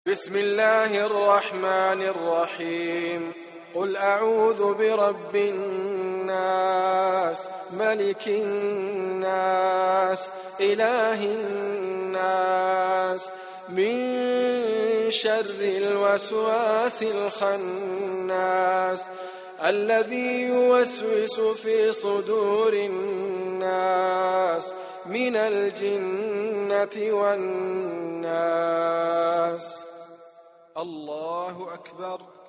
بسم الله الرحمن الرحيم. قل أعوذ برب الناس ملك الناس إله الناس من شر الوسواس الخناس الذي يوسوس في صدور الناس من الجنة والناس. الله أكبر.